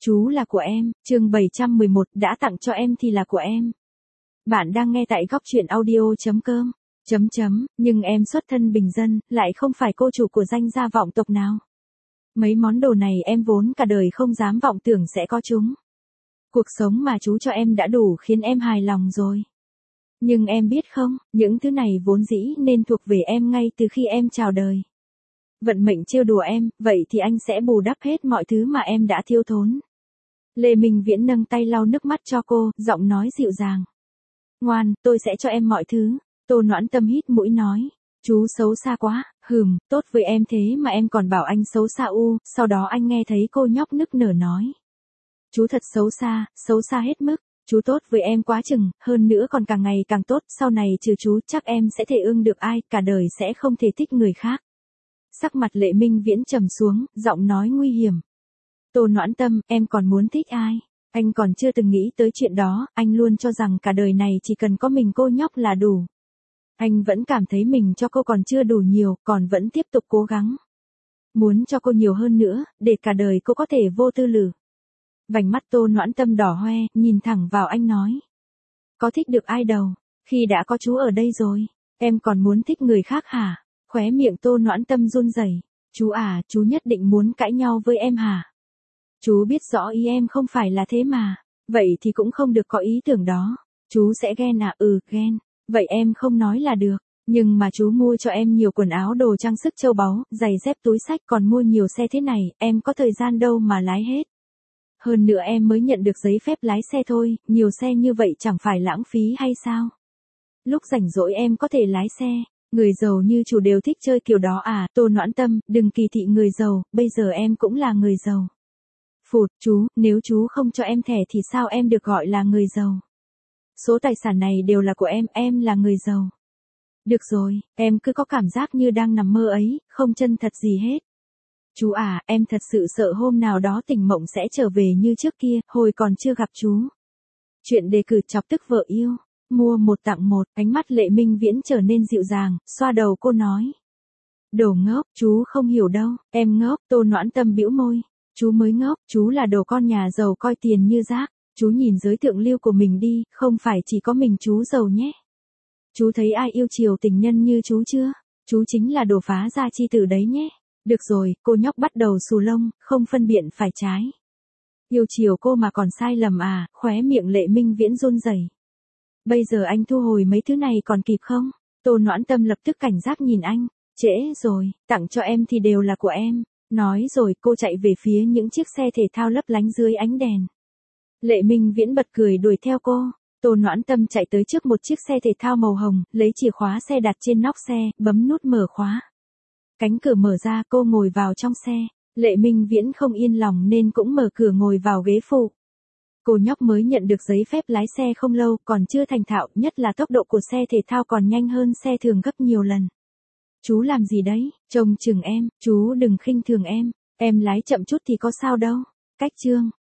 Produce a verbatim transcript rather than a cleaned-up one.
chú là của em, chương bảy trăm mười một, đã tặng cho em thì là của em. Bạn đang nghe tại góc truyện audio.com. Chấm chấm, nhưng em xuất thân bình dân, lại không phải cô chủ của danh gia vọng tộc nào. Mấy món đồ này em vốn cả đời không dám vọng tưởng sẽ có chúng. Cuộc sống mà chú cho em đã đủ khiến em hài lòng rồi. Nhưng em biết không, những thứ này vốn dĩ nên thuộc về em ngay từ khi em chào đời. Vận mệnh trêu đùa em, vậy thì anh sẽ bù đắp hết mọi thứ mà em đã thiếu thốn. Lê Minh Viễn nâng tay lau nước mắt cho cô, giọng nói dịu dàng. Ngoan, tôi sẽ cho em mọi thứ. Tô Noãn Tâm hít mũi nói. Chú xấu xa quá, hừm, tốt với em thế mà em còn bảo anh xấu xa u. Sau đó anh nghe thấy cô nhóc nức nở nói. Chú thật xấu xa, xấu xa hết mức. Chú tốt với em quá chừng, hơn nữa còn càng ngày càng tốt. Sau này trừ chú chắc em sẽ thể ưng được ai, cả đời sẽ không thể thích người khác. Sắc mặt Lệ Minh Viễn trầm xuống, giọng nói nguy hiểm. Tô Noãn Tâm, em còn muốn thích ai? Anh còn chưa từng nghĩ tới chuyện đó, anh luôn cho rằng cả đời này chỉ cần có mình cô nhóc là đủ. Anh vẫn cảm thấy mình cho cô còn chưa đủ nhiều, còn vẫn tiếp tục cố gắng. Muốn cho cô nhiều hơn nữa, để cả đời cô có thể vô tư lự. Vành mắt Tô Noãn Tâm đỏ hoe, nhìn thẳng vào anh nói. Có thích được ai đâu, khi đã có chú ở đây rồi, em còn muốn thích người khác hả? Khóe miệng Tô Noãn Tâm run rẩy. Chú à, chú nhất định muốn cãi nhau với em hả? Chú biết rõ ý em không phải là thế mà. Vậy thì cũng không được có ý tưởng đó. Chú sẽ ghen à? Ừ, ghen. Vậy em không nói là được. Nhưng mà chú mua cho em nhiều quần áo đồ trang sức châu báu, giày dép túi xách còn mua nhiều xe thế này, em có thời gian đâu mà lái hết. Hơn nữa em mới nhận được giấy phép lái xe thôi, nhiều xe như vậy chẳng phải lãng phí hay sao? Lúc rảnh rỗi em có thể lái xe. Người giàu như chủ đều thích chơi kiểu đó à? Tô Noãn Tâm, đừng kỳ thị người giàu, bây giờ em cũng là người giàu. Phụt, chú, nếu chú không cho em thẻ thì sao em được gọi là người giàu? Số tài sản này đều là của em, em là người giàu. Được rồi, em cứ có cảm giác như đang nằm mơ ấy, không chân thật gì hết. Chú à, em thật sự sợ hôm nào đó tỉnh mộng sẽ trở về như trước kia, hồi còn chưa gặp chú. Chuyện đề cử chọc tức vợ yêu. Mua một tặng một, ánh mắt Lệ Minh Viễn trở nên dịu dàng, xoa đầu cô nói. Đồ ngốc, chú không hiểu đâu, em ngốc. Tô Noãn Tâm bĩu môi. Chú mới ngốc, chú là đồ con nhà giàu coi tiền như rác. Chú nhìn giới thượng lưu của mình đi, không phải chỉ có mình chú giàu nhé. Chú thấy ai yêu chiều tình nhân như chú chưa? Chú chính là đồ phá gia chi tử đấy nhé. Được rồi, cô nhóc bắt đầu xù lông, không phân biện phải trái. Yêu chiều cô mà còn sai lầm à? Khóe miệng Lệ Minh Viễn run rẩy. Bây giờ anh thu hồi mấy thứ này còn kịp không? Tô Noãn Tâm lập tức cảnh giác nhìn anh. Trễ rồi, tặng cho em thì đều là của em. Nói rồi cô chạy về phía những chiếc xe thể thao lấp lánh dưới ánh đèn. Lệ Minh Viễn bật cười đuổi theo cô. Tô Noãn Tâm chạy tới trước một chiếc xe thể thao màu hồng, lấy chìa khóa xe đặt trên nóc xe, bấm nút mở khóa. Cánh cửa mở ra, cô ngồi vào trong xe. Lệ Minh Viễn không yên lòng nên cũng mở cửa ngồi vào ghế phụ. Cô nhóc mới nhận được giấy phép lái xe không lâu, còn chưa thành thạo, nhất là tốc độ của xe thể thao còn nhanh hơn xe thường gấp nhiều lần. Chú làm gì đấy? Trông chừng em, chú đừng khinh thường em. Em lái chậm chút thì có sao đâu. Cách chương.